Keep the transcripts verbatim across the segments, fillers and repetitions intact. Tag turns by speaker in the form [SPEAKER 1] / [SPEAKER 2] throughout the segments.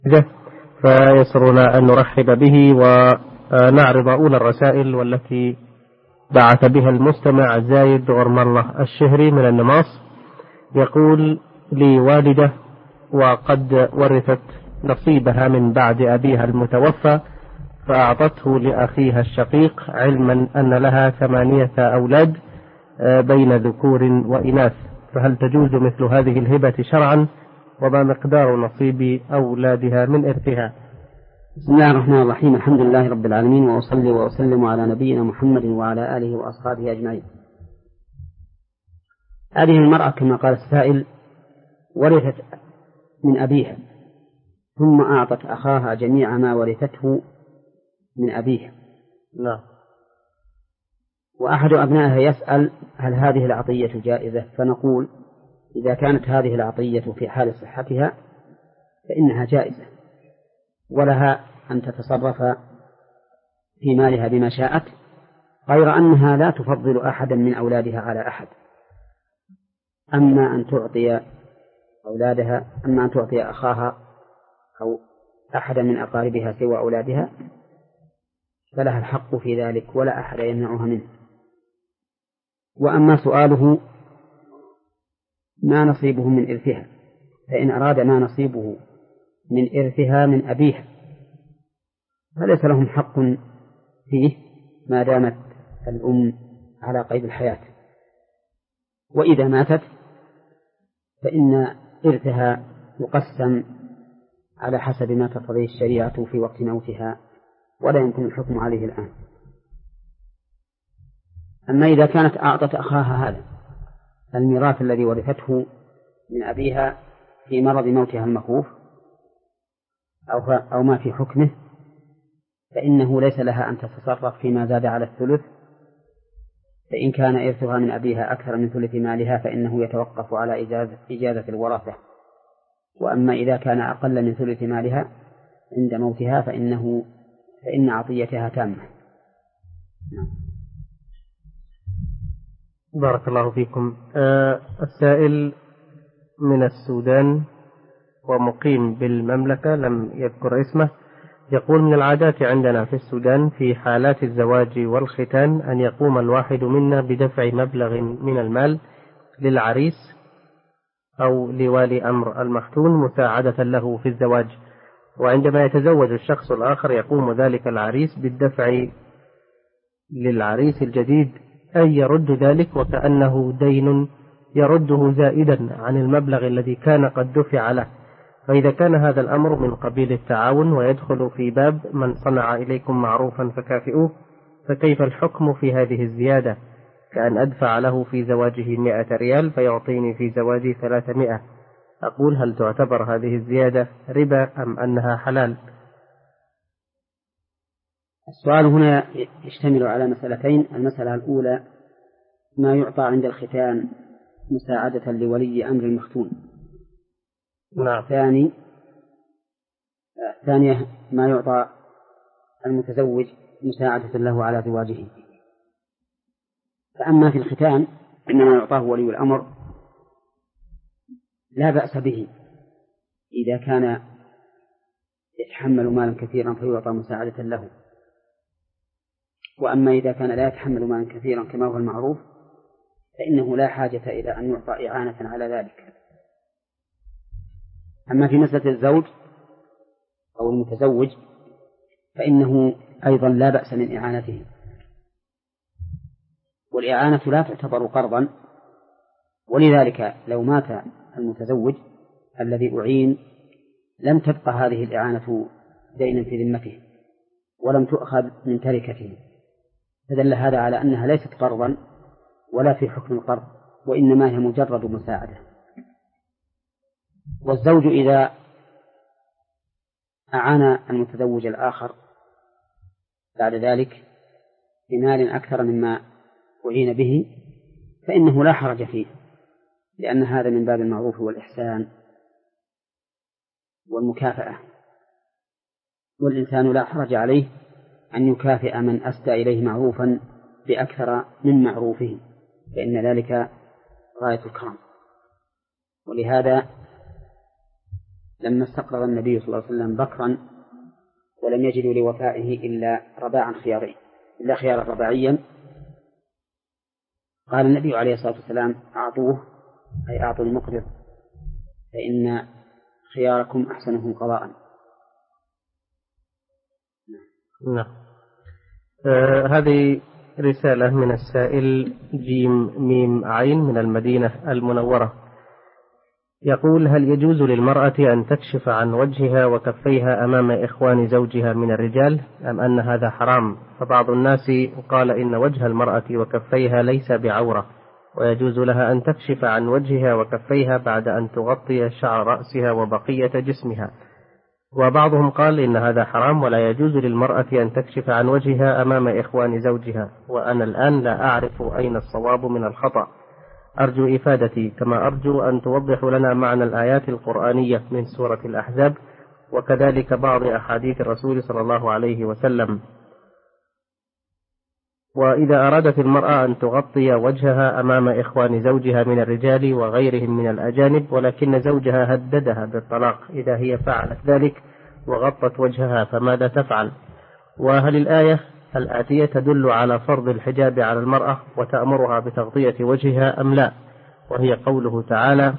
[SPEAKER 1] فيسرنا أن نرحب به ونعرض أولى الرسائل، والتي بعث بها المستمع زايد غرم الله الشهري من النماص. يقول: لي والدة وقد ورثت نصيبها من بعد أبيها المتوفى، فأعطته لأخيها الشقيق، علما أن لها ثمانية أولاد بين ذكور وإناث، فهل تجوز مثل هذه الهبة شرعا؟ وما مقدار نصيب أولادها من إرثها؟
[SPEAKER 2] بسم الله الرحمن الرحيم. الحمد لله رب العالمين، وأصلي وأسلم على نبينا محمد وعلى آله وأصحابه أجمعين. هذه المرأة كما قال السائل ورثت من أبيها، ثم أعطت أخاها جميع ما ورثته من أبيها.
[SPEAKER 1] لا.
[SPEAKER 2] وأحد أبنائها يسأل: هل هذه العطية جائزة؟ فنقول: إذا كانت هذه العطية في حال صحتها فإنها جائزة، ولها أن تتصرف في مالها بما شاءت، غير أنها لا تفضل أحدا من أولادها على أحد. أما أن تعطي أولادها أما أن تعطي أخاها أو أحدا من أقاربها سوى أولادها فلها الحق في ذلك، ولا أحد يمنعها منه. وأما سؤاله ما نصيبه من إرثها، فإن أراد ما نصيبه من إرثها من أبيها فليس لهم حق فيه ما دامت الأم على قيد الحياة. وإذا ماتت فإن إرثها يقسم على حسب ما تقتضيه الشريعة في وقت موتها، ولا يمكن الحكم عليه الآن. أما إذا كانت أعطت أخاها هذا الميراث الذي ورثته من أبيها في مرض موتها المخوف أو, أو ما في حكمه، فإنه ليس لها أن تتصرف فيما زاد على الثلث. فإن كان إرثها من أبيها أكثر من ثلث مالها فإنه يتوقف على إجازة, إجازة الورثة. وأما إذا كان أقل من ثلث مالها عند موتها فإنه فإن عطيتها تامة.
[SPEAKER 1] بارك الله فيكم. أه السائل من السودان ومقيم بالمملكة، لم يذكر اسمه، يقول: من العادات عندنا في السودان في حالات الزواج والختان أن يقوم الواحد منا بدفع مبلغ من المال للعريس أو لوالي أمر المختون مساعدة له في الزواج، وعندما يتزوج الشخص الآخر يقوم ذلك العريس بالدفع للعريس الجديد، أي يرد ذلك وكأنه دين يرده زائدا عن المبلغ الذي كان قد دفع له. فإذا كان هذا الأمر من قبيل التعاون ويدخل في باب من صنع إليكم معروفا فكافئوه، فكيف الحكم في هذه الزيادة؟ كأن أدفع له في زواجه مئة ريال فيعطيني في زواجي ثلاثمائة. أقول: هل تعتبر هذه الزيادة ربا أم أنها حلال؟
[SPEAKER 2] السؤال هنا يشتمل على مسألتين. المسألة الأولى ما يعطى عند الختان مساعدة لولي أمر المختون.
[SPEAKER 1] نعم.
[SPEAKER 2] ثاني ثانية ما يعطى المتزوج مساعدة له على زواجه. فأما في الختان إنما يعطاه ولي الأمر لا بأس به إذا كان يتحمل مالا كثيرا فيعطى مساعدة له. وأما إذا كان لا يتحمل مالا كثيرا كما هو المعروف فإنه لا حاجة إلى أن يعطى إعانة على ذلك. أما في مسألة الزوج أو المتزوج فإنه أيضا لا بأس من إعانته، والإعانة لا تعتبر قرضا. ولذلك لو مات المتزوج الذي أعين لم تبقى هذه الإعانة دينا في ذمته ولم تؤخذ من تركته، فدل هذا على أنها ليست قرضا ولا في حكم القرض، وإنما هي مجرد مساعدة. والزوج إذا أعان المتزوج الآخر بعد ذلك بمال أكثر مما أعين به فإنه لا حرج فيه، لأن هذا من باب المعروف والإحسان والمكافأة، والإنسان لا حرج عليه أن يكافئ من أسدى إليه معروفا بأكثر من معروفه، فإن ذلك غاية الكرم. ولهذا لما استقرض النبي صلى الله عليه وسلم بكرا ولم يجدوا لوفائه إلا رباعا خيارين إلا خيارا رباعيا، قال النبي عليه الصلاة والسلام أعطوه، أي أعطوا المقرض، فإن خياركم أحسنهم قضاء.
[SPEAKER 1] نعم. آه هذه رسالة من السائل جيم ميم عين من المدينة المنورة، يقول: هل يجوز للمرأة أن تكشف عن وجهها وكفيها أمام إخوان زوجها من الرجال، أم أن هذا حرام؟ فبعض الناس قال إن وجه المرأة وكفيها ليس بعورة، ويجوز لها أن تكشف عن وجهها وكفيها بعد أن تغطي شعر رأسها وبقية جسمها، وبعضهم قال إن هذا حرام ولا يجوز للمرأة أن تكشف عن وجهها أمام إخوان زوجها، وأنا الآن لا أعرف أين الصواب من الخطأ، أرجو إفادتي، كما أرجو أن توضحوا لنا معنى الآيات القرآنية من سورة الأحزاب، وكذلك بعض أحاديث الرسول صلى الله عليه وسلم. وإذا أرادت المرأة أن تغطي وجهها أمام إخوان زوجها من الرجال وغيرهم من الأجانب، ولكن زوجها هددها بالطلاق إذا هي فعلت ذلك وغطت وجهها، فماذا تفعل؟ وهل الآية الآتية تدل على فرض الحجاب على المرأة وتأمرها بتغطية وجهها أم لا؟ وهي قوله تعالى: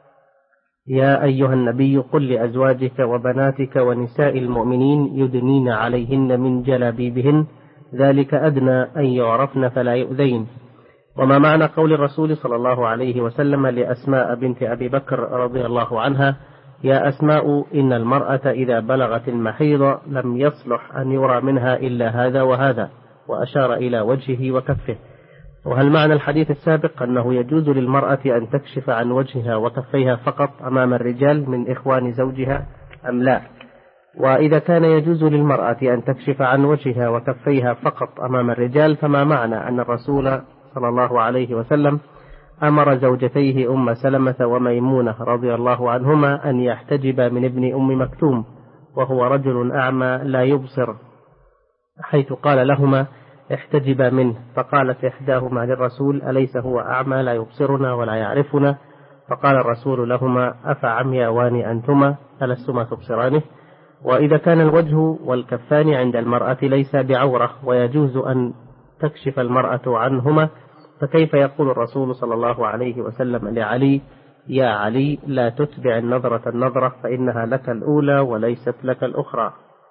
[SPEAKER 1] يا أيها النبي قل لأزواجك وبناتك ونساء المؤمنين يدنين عليهن من جلابيبهن ذلك أدنى أن يعرفن فلا يؤذين. وما معنى قول الرسول صلى الله عليه وسلم لأسماء بنت أبي بكر رضي الله عنها: يا أسماء إن المرأة إذا بلغت المحيض لم يصلح أن يرى منها إلا هذا وهذا، وأشار إلى وجهه وكفه؟ وهل معنى الحديث السابق أنه يجوز للمرأة أن تكشف عن وجهها وكفيها فقط أمام الرجال من إخوان زوجها أم لا؟ وإذا كان يجوز للمرأة أن تكشف عن وجهها وكفيها فقط أمام الرجال، فما معنى أن الرسول صلى الله عليه وسلم أمر زوجتيه أم سلمة وميمونة رضي الله عنهما أن يحتجبا من ابن أم مكتوم وهو رجل أعمى لا يبصر، حيث قال لهما احتجبا منه، فقالت إحداهما للرسول: أليس هو أعمى لا يبصرنا ولا يعرفنا؟ فقال الرسول لهما: أفعمياوان أنتما ألستما تبصرانه؟ وإذا كان الوجه والكفان عند المرأة ليس بعورة ويجوز أن تكشف المرأة عنهما، فكيف يقول الرسول صلى الله عليه وسلم لعلي: يا علي لا تتبع النظرة النظرة فإنها لك الأولى وليست لك الأخرى؟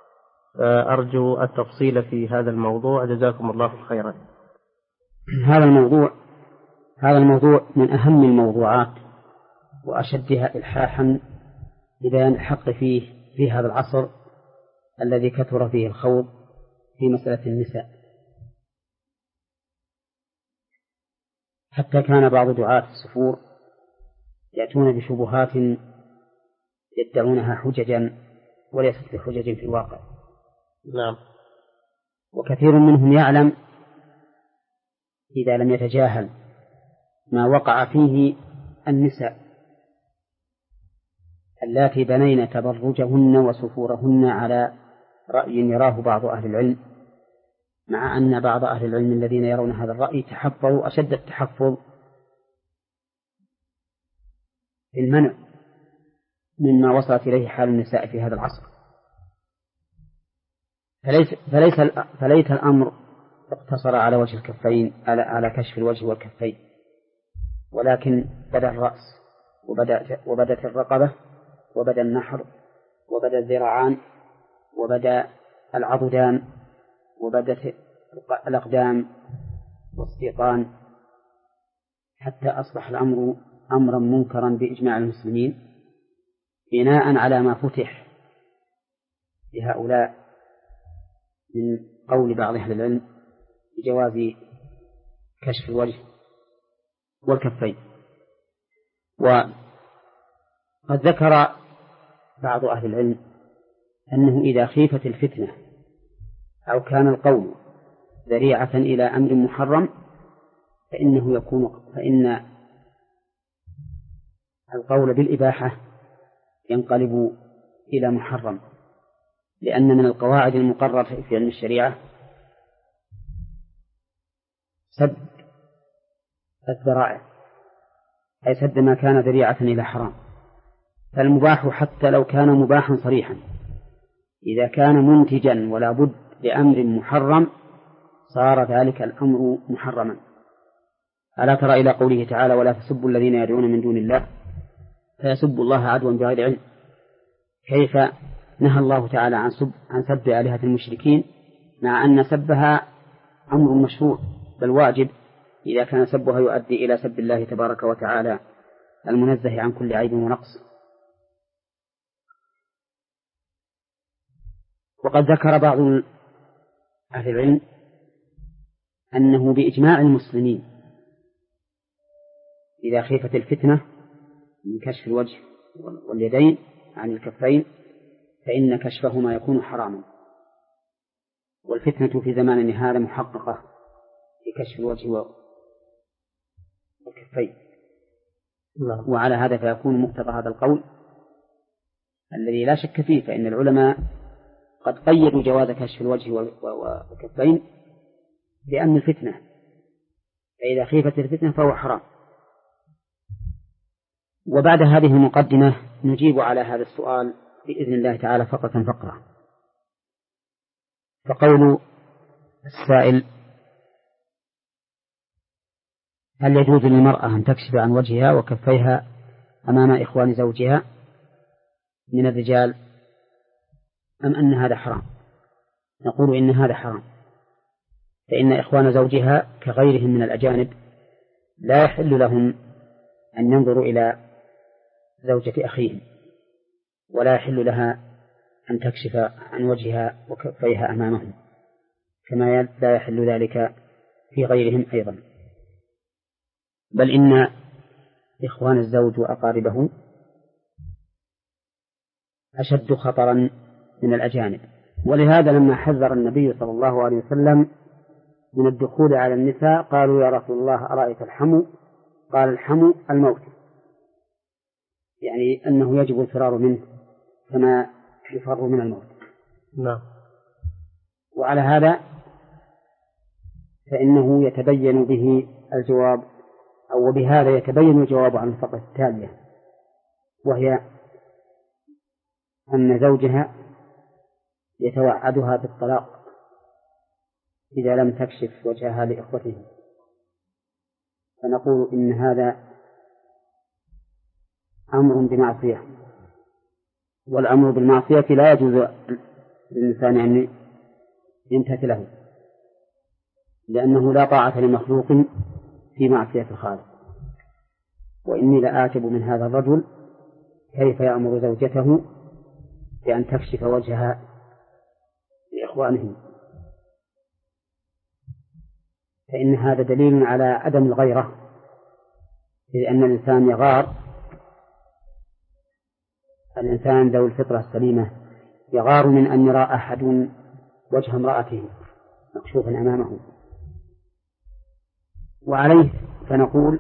[SPEAKER 1] أرجو التفصيل في هذا الموضوع، جزاكم الله خيرا.
[SPEAKER 2] هذا الموضوع هذا الموضوع من أهم الموضوعات وأشدها إلحاحا لبيان الحق فيه في هذا العصر الذي كثر فيه الخوض في مسألة النساء، حتى كان بعض دعاة السفور يأتون بشبهات يدعونها حججا وليست بحجج في الواقع.
[SPEAKER 1] نعم.
[SPEAKER 2] وكثير منهم يعلم إذا لم يتجاهل ما وقع فيه النساء اللاتي بنين تبرجهن وسفورهن على رأي يراه بعض أهل العلم، مع أن بعض أهل العلم الذين يرون هذا الرأي تحفظوا أشد التحفظ في المنع مما وصلت إليه حال النساء في هذا العصر. فليس, فليس, فليس الأمر اقتصر على وجه الكفين، على, على كشف الوجه والكفين، ولكن بدأ الرأس وبدأ وبدت الرقبة وبدأ النحر وبدأ الذراعان وبدأ العضدان وبدأت الأقدام والسيقان، حتى أصبح الأمر أمرا منكرا بإجماع المسلمين، بناء على ما فتح لهؤلاء من قول بعض أهل العلم بجواز كشف الوجه والكفين. وقد ذكر بعض أهل العلم أنه إذا خيفت الفتنة أو كان القول ذريعة إلى أمر محرم فإنه يكون فإن القول بالإباحة ينقلب إلى محرم، لأن من القواعد المقررة في علم الشريعة سد الذرائع، أي سد ما كان ذريعة إلى حرام. فالمباح حتى لو كان مباحا صريحا إذا كان منتجا ولا بد لأمر محرم صار ذلك الأمر محرما. ألا ترى إلى قوله تعالى ولا تسبوا الذين يدعون من دون الله فيسبوا الله عدوا بغير علم، كيف نهى الله تعالى عن سب, عن سب آلهة المشركين مع أن سبها أمر مشروع بل واجب إذا كان سبها يؤدي إلى سب الله تبارك وتعالى المنزه عن كل عيب ونقص. وقد ذكر بعض أهل العلم أنه بإجماع المسلمين إذا خيفت الفتنة من كشف الوجه واليدين عن الكفين فإن كشفهما يكون حراما، والفتنة في زماننا هذا محققة في كشف الوجه والكفين. وعلى هذا فيكون مقتضى هذا القول الذي لا شك فيه، فإن العلماء قد قيدوا جواز كشف الوجه والكفين لأمن الفتنة، فإذا خيفت الفتنة فهو حرام. وبعد هذه المقدمة نجيب على هذا السؤال بإذن الله تعالى فقرة فقرة. فقول السائل: هل يجوز للمرأة أن تكشف عن وجهها وكفيها أمام إخوان زوجها من الرجال أم أن هذا حرام؟ نقول إن هذا حرام، فإن إخوان زوجها كغيرهم من الأجانب لا يحل لهم أن ينظروا إلى زوجة أخيهم، ولا يحل لها أن تكشف عن وجهها وكفيها أمامهم، كما لا يحل ذلك في غيرهم أيضا. بل إن إخوان الزوج وأقاربه أشد خطرا من الأجانب. ولهذا لما حذر النبي صلى الله عليه وسلم من الدخول على النساء قالوا يا رسول الله أرأيت الحمو؟ قال الحمو الموت، يعني أنه يجب الفرار منه كما يفر من الموت.
[SPEAKER 1] نعم.
[SPEAKER 2] وعلى هذا فإنه يتبين به الجواب، أو بهذا يتبين الجواب عن الفقرة التالية، وهي أن زوجها يتوعدها بالطلاق إذا لم تكشف وجهها لإخوته، فنقول إن هذا أمر بمعصية، والأمر بالمعصية لا يجوز للإنسان أن يمتثله، لأنه لا طاعة لمخلوق في معصية الخالق. وإني لآعجب من هذا الرجل كيف يأمر زوجته بأن تكشف وجهها لإخوانه، فإن هذا دليل على عدم الغيرة، لأن الإنسان يغار، الإنسان ذو الفطرة السليمة يغار من أن يرى أحد وجه امرأته مكشوفا أمامه. وعليه فنقول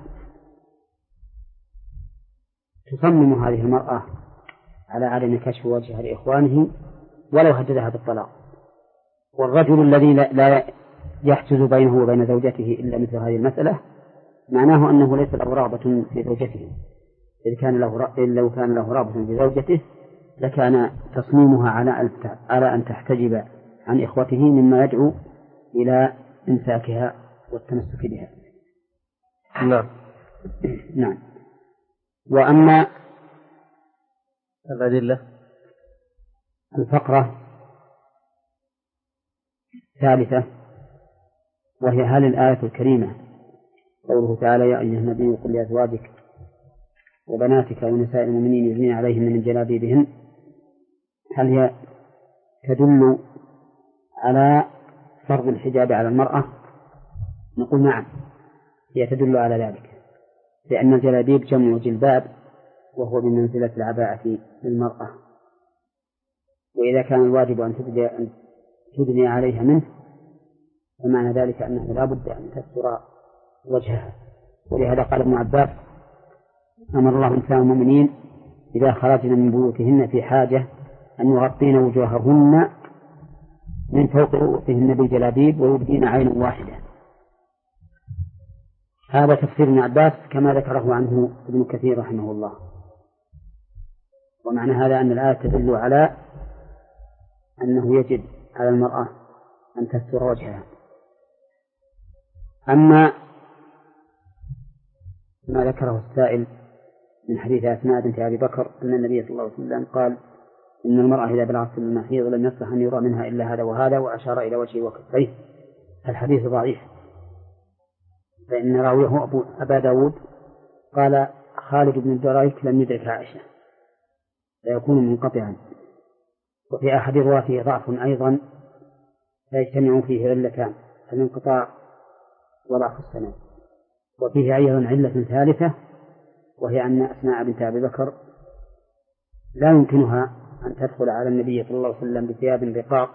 [SPEAKER 2] تصمم هذه المرأة على عدم كشف وجهها لإخوانه ولو هددها بالطلاق. والرجل الذي لا يحجز بينه وبين زوجته إلا مثل هذه المسألة معناه أنه ليس له رغبة في زوجته. إذا كان له لو كان له رغبة بزوجته لكان تصميمها على أن تحتجب عن إخوته مما يدعو إلى إمساكها والتمسك بها.
[SPEAKER 1] نعم.
[SPEAKER 2] نعم. وأما
[SPEAKER 1] الأدلة
[SPEAKER 2] الفقرة الثالثة وهي هل الآية الكريمة قوله تعالى يا أيها النبي قل لأزواجك وبناتك ونساء المؤمنين يدنين عليهن من جلابيبهن هل هي تدل على فرض الحجاب على المرأة؟ نقول نعم، هي تدل على ذلك، لأن الجلابيب جمع جلباب وهو بمنزلة العباءة للمرأة، وإذا كان الواجب أن تدني عليها منه فمعنى ذلك أنه لا بد أن تستر وجهها. ولهذا قال ابن عباس أمر الله نساء المؤمنين إذا خرجن من بيوتهن في حاجة أن يغطين وجوههن من فوق رؤوسهن بالجلابيب ويبدين عين واحدة. هذا تفسير ابن عباس كما ذكره عنه ابن كثير رحمه الله. ومعنى هذا أن الآية تدل على أنه يجب على المرأة أن تستر وجهها. أما ما ذكره السائل من حديث أسماء بنت أبي بكر أن النبي صلى الله عليه وسلم قال إن المرأة إذا بلغت سن المحيض لم يصلح أن يرى منها إلا هذا وهذا، وأشار إلى وجهه وكفيه، الحديث ضعيف، فإن راويه أبو أبا داود قال خالد بن الدريك لم يدرك عائشة، فيكون منقطعا. وفي أحد رواته ضعف أيضا فيجتمع فيه علتان، الانقطاع وضعف السند. وفيه أيضا علة ثالثة، وهي أن أسماء بنت أبي بكر لا يمكنها أن تدخل على النبي صلى الله عليه وسلم بثياب رقاق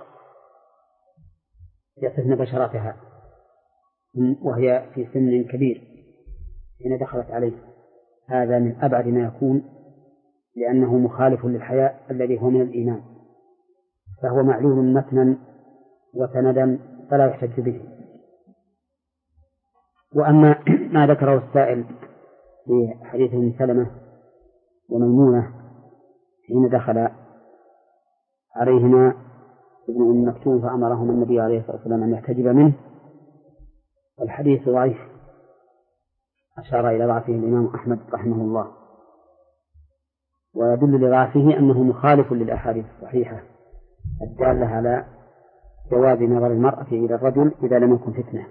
[SPEAKER 2] يصفن بشرتها وهي في سن كبير حين دخلت عليه. هذا من أبعد ما يكون، لأنه مخالف للحياء الذي هو من الإيمان، فهو معلول متنا وسندا فلا يحتج به. وأما ما ذكره السائل في حديث ابن سلمة وميمونة حين دخل عليهما ابن أم مكتوم فأمرهما النبي عليه الصلاة والسلام أن يحتجب منه، الحديث ضعيف، أشار إلى ضعفه الإمام أحمد رحمه الله، ويدل لضعفه أنه مخالف للأحاديث الصحيحة الدالة على جواز نظر المرأة إلى الرجل إذا لم يكن فتنة.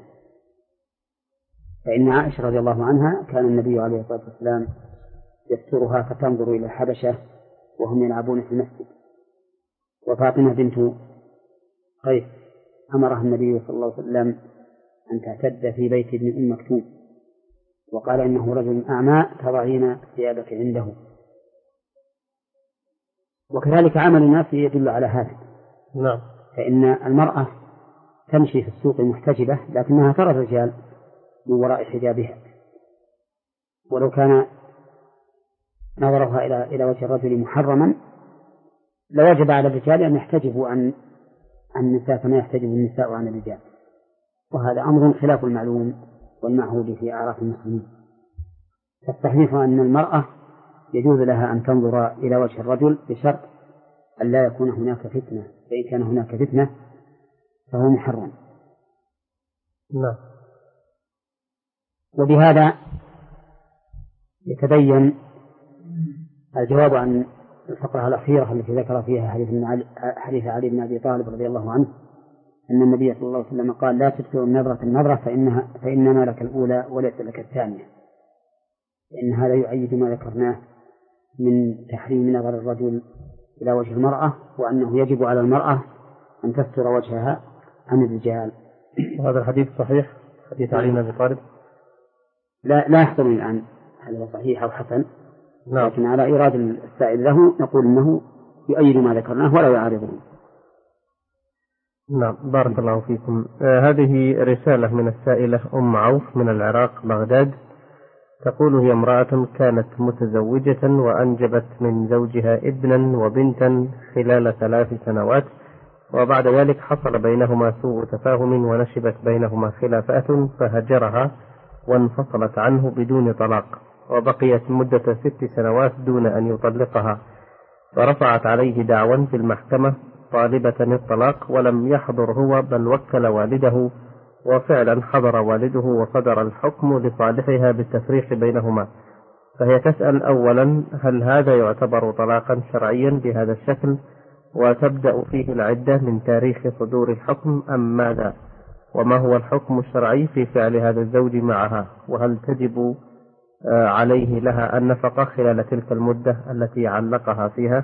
[SPEAKER 2] فإن عائشة رضي الله عنها كان النبي عليه الصلاة والسلام يسترها فتنظر إلى الحبشة وهم يلعبون في المسجد. وفاطمة بنت قيس أمرها النبي صلى الله عليه وسلم أن تعتد في بيت ابن أم مكتوم، وقال إنه رجل أعمى تضعين ثيابك عنده. وكذلك عمل الناس يدل على هذا.
[SPEAKER 1] نعم.
[SPEAKER 2] فإن المرأة تمشي في السوق محتجبة لكنها ترى الرجال من وراء حجابها، ولو كان نظرها إلى إلى وجه الرجل محرما لوجب على الرجال أن يحتجبوا عن عن النساء كما يحتجب النساء عن الرجال، وهذا أمر خلاف المعلوم والمعهود في أعراف المسلمين. فالصحيح أن المرأة يجوز لها أن تنظر إلى وجه الرجل بشرط أن لا يكون هناك فتنة، فإن كان هناك فتنة فهو محرم.
[SPEAKER 1] نعم.
[SPEAKER 2] وبهذا يتبين الجواب عن الفقرة الأخيرة التي ذكر فيها حديث علي بن أبي طالب رضي الله عنه أن النبي صلى الله عليه وسلم قال لا تدخل النظرة النظرة فإنها فإنما لك الأولى وليس لك الثانية، لأن هذا يؤيد ما ذكرناه من تحريم نظر الرجل إلى وجه المرأة، وأنه يجب على المرأة أن تستر وجهها عن الرجال.
[SPEAKER 1] وهذا الحديث صحيح، حديث علي بن أبي طالب
[SPEAKER 2] لا لا يحضرني الآن هل هو صحيح أو حسن.
[SPEAKER 1] نعم.
[SPEAKER 2] لكن على إيراد السائل له نقول إنه يؤيد ما ذكرناه ولا يعارضه.
[SPEAKER 1] نعم. بارك الله فيكم. آه هذه رسالة من السائلة أم عوف من العراق بغداد، تقول هي امرأة كانت متزوجة وأنجبت من زوجها ابنا وبنتا خلال ثلاث سنوات، وبعد ذلك حصل بينهما سوء تفاهم ونشبت بينهما خلافات فهجرها وانفصلت عنه بدون طلاق، وبقيت مدة ست سنوات دون أن يطلقها، فرفعت عليه دعوى في المحكمة طالبة الطلاق ولم يحضر هو بل وكل والده، وفعلا حضر والده وصدر الحكم لصالحها بالتفريق بينهما. فهي تسأل أولا هل هذا يعتبر طلاقا شرعيا بهذا الشكل وتبدأ فيه العدة من تاريخ صدور الحكم أم ماذا؟ وما هو الحكم الشرعي في فعل هذا الزوج معها؟ وهل تجب عليه لها النفقة خلال تلك المدة التي علقها فيها؟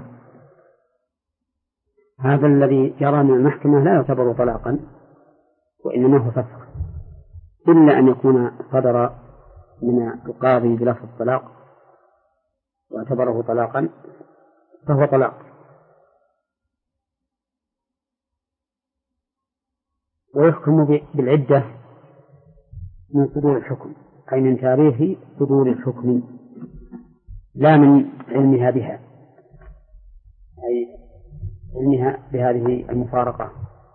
[SPEAKER 2] هذا الذي جرى من المحكمة لا يعتبر طلاقا، وإنما هو فسخ، إلا أن يكون صدر من القاضي بلفظ الطلاق واعتبره طلاقا فهو طلاق. ويحكم بالعدة من صدور الحكم، أي من تاريخ صدور الحكم لا من علمها بها، أي علمها بهذه المفارقة.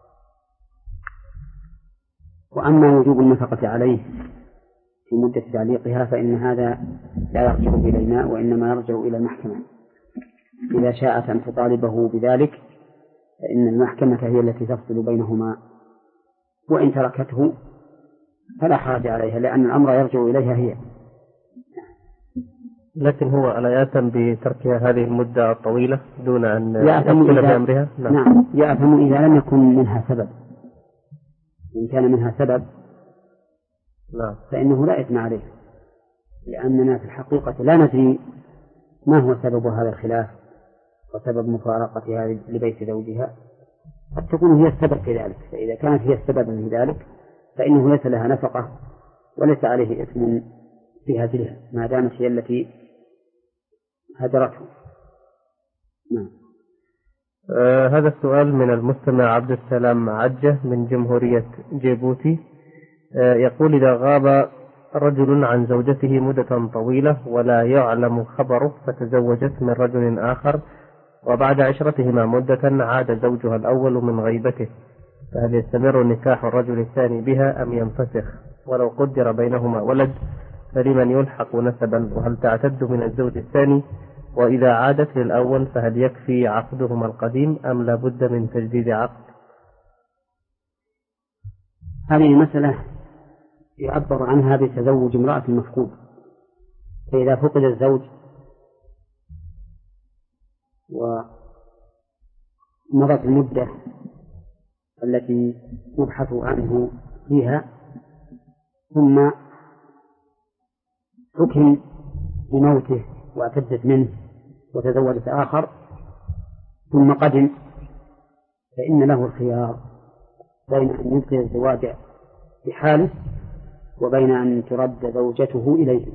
[SPEAKER 2] وأما وجوب النفقة عليه في مدة تعليقها فإن هذا لا يرجع إلينا وإنما يرجع إلى المحكمة. إذا شاءت أن تطالبه بذلك فإن المحكمة هي التي تفصل بينهما، وإن تركته فلا حرج عليها، لأن الأمر يرجع إليها هي.
[SPEAKER 1] لكن هو ألا يأثم بتركها هذه المدة الطويلة دون أن يدخل بأمرها؟
[SPEAKER 2] نعم. نعم يأثم إذا لم يكن منها سبب. إن كان منها سبب
[SPEAKER 1] نعم.
[SPEAKER 2] فإنه لا إثم عليه، لأننا في الحقيقة لا ندري ما هو سبب هذا الخلاف وسبب مفارقتها لبيت زوجها، قد تكون هي السبب في ذلك، فإذا كانت هي السبب في ذلك فإنه ليس لها نفقة وليس عليه إثم في هجرها ما دامت هي التي هجرته. نعم.
[SPEAKER 1] آه هذا السؤال من المستمع عبد السلام عجة من جمهورية جيبوتي. آه يقول: إذا غاب رجل عن زوجته مدة طويلة ولا يعلم خبره فتزوجت من رجل آخر، وبعد عشرتهما مدة عاد زوجها الأول من غيبته، فهل يستمر نكاح الرجل الثاني بها أم ينفسخ؟ ولو قدر بينهما ولد فلمن يلحق نسبا؟ وهل تعتد من الزوج الثاني؟ وإذا عادت للأول فهل يكفي عقدهما القديم أم لا بد من تجديد عقد؟
[SPEAKER 2] هذه المسألة يعبر عنها بتزوج امرأة مفقود. فإذا فقد الزوج ومضت المدة التي يبحث عنه فيها ثم حكم بموته واعتدت منه وتزوجت آخر ثم قدم، فإن له الخيار بين أن يبقي الزواج بحاله وبين أن ترد زوجته إليه.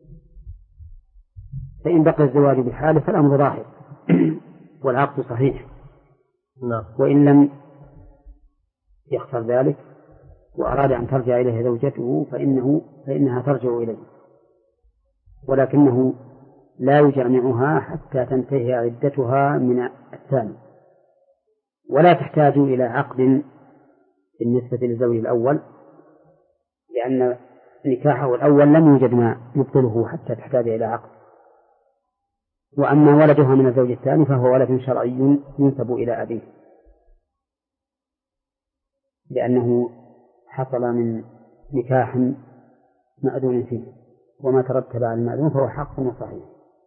[SPEAKER 2] فإن بقي الزواج بحاله فالأمر ظاهر والعقد صحيح.
[SPEAKER 1] نعم.
[SPEAKER 2] وإن لم يختر ذلك وأراد أن ترجع إليه زوجته فإنه فإنها ترجع إليه، ولكنه لا يجامعها حتى تنتهي عدتها من الثاني، ولا تحتاج إلى عقد بالنسبة للزوج الأول، لأن نكاحه الأول لم يوجد ما يبطله حتى تحتاج إلى عقد. وأما ولدها من الزوج الثاني فهو ولد شرعي ينسب إلى أبيه، لأنه حصل من نكاح مأذون فيه، وما ترتب على المأذون فهو حق وصحيح.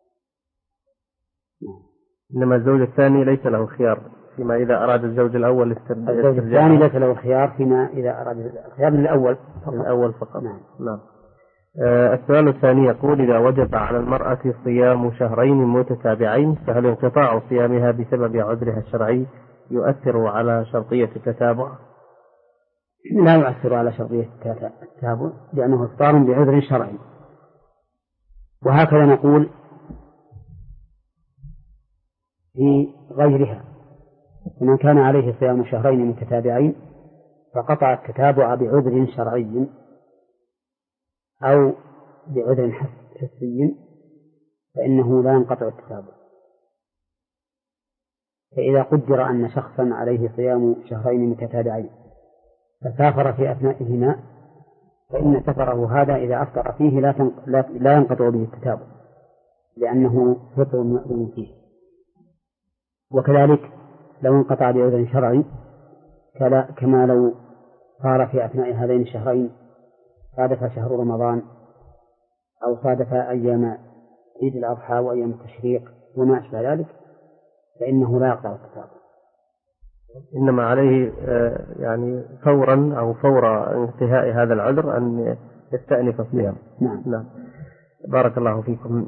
[SPEAKER 1] إنما الزوج الثاني ليس له خيار فيما إذا أراد الزوج الأول استرجاع.
[SPEAKER 2] الزوج الثاني ليس له خيار فيما إذا أراد الخيار من الأول فقط.
[SPEAKER 1] الأول فقط.
[SPEAKER 2] نعم.
[SPEAKER 1] نعم. آه السؤال الثاني يقول: إذا وجب على المرأة صيام شهرين متتابعين فهل انقطاع صيامها بسبب عذرها الشرعي يؤثر على شرطية التتابع؟
[SPEAKER 2] لا يؤثر على شرطية التتابع لأنه إفطار بعذر شرعي. وهكذا نقول في غيرها: من كان عليه صيام شهرين متتابعين فقطع التتابع بعذر شرعي أو بعذر حسي فإنه لا ينقطع التتابع. فإذا قدر أن شخصا عليه صيام شهرين متتابعين فسافر في أثنائهما فإن سفره هذا إذا أفطر فيه لا ينقطع به التتابع، لأنه فطر مأذون فيه. وكذلك لو انقطع بعذر شرعي كما لو صار في أثناء هذين الشهرين صادف شهر رمضان أو صادف أيام عيد الأضحى وأيام التشريق وما أشبه ذلك فإنه لا يقطع التتابع،
[SPEAKER 1] إنما عليه يعني فورا أو فور انتهاء هذا العذر أن يستأنف الصيام.
[SPEAKER 2] نعم.
[SPEAKER 1] نعم. بارك الله فيكم.